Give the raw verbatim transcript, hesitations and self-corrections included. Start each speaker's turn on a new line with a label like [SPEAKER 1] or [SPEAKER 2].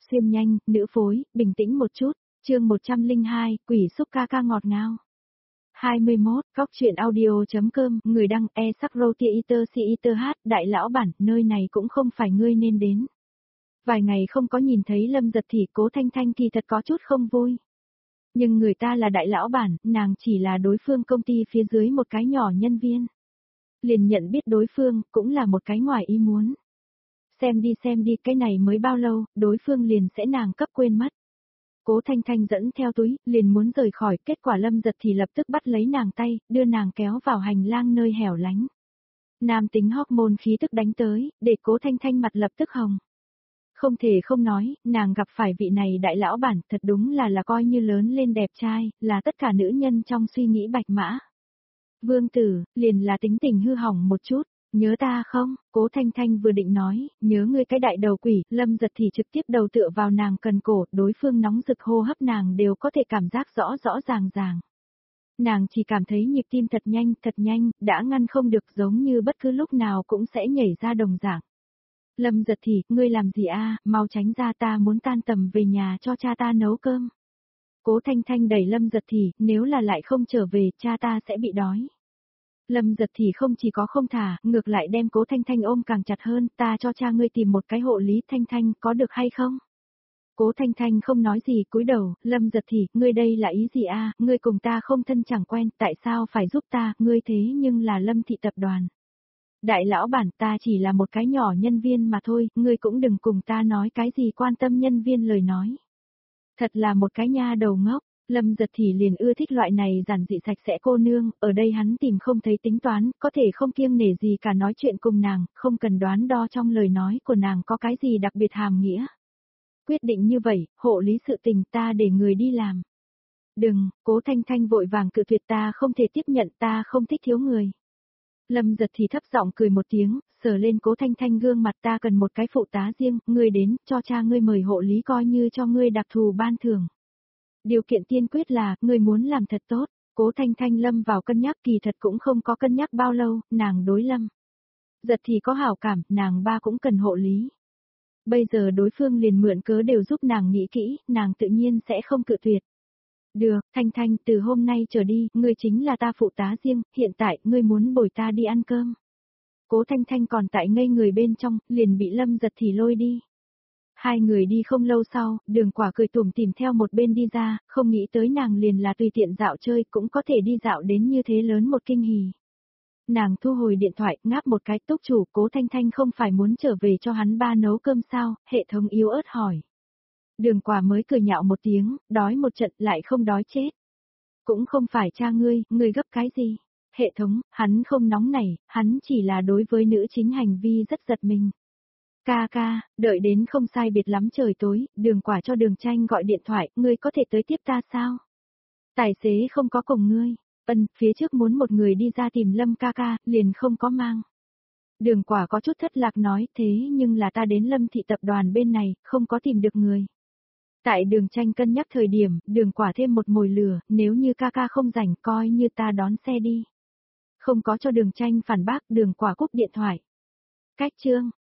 [SPEAKER 1] xuyên nhanh, nữ phối, bình tĩnh một chút, chương một trăm lẻ hai, quỷ xúc ca ca ngọt ngào. hai mươi mốt, góc truyện audio.com, người đăng e sắc roti iter si iter hát, đại lão bản, nơi này cũng không phải ngươi nên đến. Vài ngày không có nhìn thấy Lâm Giật thì Cố Thanh Thanh kỳ thật có chút không vui. Nhưng người ta là đại lão bản, nàng chỉ là đối phương công ty phía dưới một cái nhỏ nhân viên. Liền nhận biết đối phương, cũng là một cái ngoài ý muốn. Xem đi xem đi, cái này mới bao lâu, đối phương liền sẽ nàng cấp quên mất. Cố Thanh Thanh dẫn theo túi, liền muốn rời khỏi, kết quả Lâm Giật thì lập tức bắt lấy nàng tay, đưa nàng kéo vào hành lang nơi hẻo lánh. Nam tính hormone khí tức đánh tới, để Cố Thanh Thanh mặt lập tức hồng. Không thể không nói, nàng gặp phải vị này đại lão bản thật đúng là là coi như lớn lên đẹp trai, là tất cả nữ nhân trong suy nghĩ bạch mã. Vương tử, liền là tính tình hư hỏng một chút, nhớ ta không, Cố Thanh Thanh vừa định nói, nhớ ngươi cái đại đầu quỷ, Lâm Giật thì trực tiếp đầu tựa vào nàng cần cổ, đối phương nóng rực hô hấp nàng đều có thể cảm giác rõ rõ ràng ràng. Nàng chỉ cảm thấy nhịp tim thật nhanh, thật nhanh, đã ngăn không được giống như bất cứ lúc nào cũng sẽ nhảy ra đồng dạng. Lâm Giật thì, ngươi làm gì a? Mau tránh ra, ta muốn tan tầm về nhà cho cha ta nấu cơm. Cố Thanh Thanh đẩy Lâm Giật thì, nếu là lại không trở về, cha ta sẽ bị đói. Lâm Giật thì không chỉ có không thả, ngược lại đem Cố Thanh Thanh ôm càng chặt hơn, ta cho cha ngươi tìm một cái hộ lý Thanh Thanh, có được hay không? Cố Thanh Thanh không nói gì, cúi đầu, Lâm Giật thì, ngươi đây là ý gì a? Ngươi cùng ta không thân chẳng quen, tại sao phải giúp ta, ngươi thế nhưng là Lâm thị tập đoàn. Đại lão bản, ta chỉ là một cái nhỏ nhân viên mà thôi, ngươi cũng đừng cùng ta nói cái gì quan tâm nhân viên lời nói. Thật là một cái nha đầu ngốc, Lâm Giật thì liền ưa thích loại này giản dị sạch sẽ cô nương, ở đây hắn tìm không thấy tính toán, có thể không kiêng nể gì cả nói chuyện cùng nàng, không cần đoán đo trong lời nói của nàng có cái gì đặc biệt hàm nghĩa. Quyết định như vậy, hộ lý sự tình ta để người đi làm. Đừng, Cố Thanh Thanh vội vàng cự tuyệt, ta không thể tiếp nhận, ta không thích thiếu người. Lâm Giật thì thấp giọng cười một tiếng, sờ lên Cố Thanh Thanh gương mặt, ta cần một cái phụ tá riêng, ngươi đến, cho cha ngươi mời hộ lý coi như cho ngươi đặc thù ban thưởng. Điều kiện tiên quyết là, ngươi muốn làm thật tốt. Cố Thanh Thanh lâm vào cân nhắc, kỳ thật cũng không có cân nhắc bao lâu, nàng đối Lâm Giật thì có hảo cảm, nàng ba cũng cần hộ lý. Bây giờ đối phương liền mượn cớ đều giúp nàng nghĩ kỹ, nàng tự nhiên sẽ không cự tuyệt. Được, Thanh Thanh, từ hôm nay trở đi, ngươi chính là ta phụ tá riêng, hiện tại, ngươi muốn bồi ta đi ăn cơm. Cố Thanh Thanh còn tại ngây người bên trong, liền bị Lâm Giật thì lôi đi. Hai người đi không lâu sau, Đường Quả cười tủm tỉm theo một bên đi ra, không nghĩ tới nàng liền là tùy tiện dạo chơi cũng có thể đi dạo đến như thế lớn một kinh hỉ. Nàng thu hồi điện thoại, ngáp một cái, túc chủ, Cố Thanh Thanh không phải muốn trở về cho hắn ba nấu cơm sao, hệ thống yếu ớt hỏi. Đường Quả mới cười nhạo một tiếng, đói một trận lại không đói chết. Cũng không phải cha ngươi, ngươi gấp cái gì? Hệ thống, hắn không nóng nảy, hắn chỉ là đối với nữ chính hành vi rất giật mình. Ca ca, đợi đến không sai biệt lắm trời tối, Đường Quả cho Đường Tranh gọi điện thoại, ngươi có thể tới tiếp ta sao? Tài xế không có cùng ngươi, ân, phía trước muốn một người đi ra tìm Lâm ca ca, liền không có mang. Đường Quả có chút thất lạc nói, thế nhưng là ta đến Lâm thị tập đoàn bên này, không có tìm được người. Tại Đường Tranh cân nhắc thời điểm, Đường Quả thêm một mồi lửa, nếu như ca ca không rảnh coi như ta đón xe đi. Không có cho Đường Tranh phản bác, Đường Quả cúp điện thoại. Cách chương,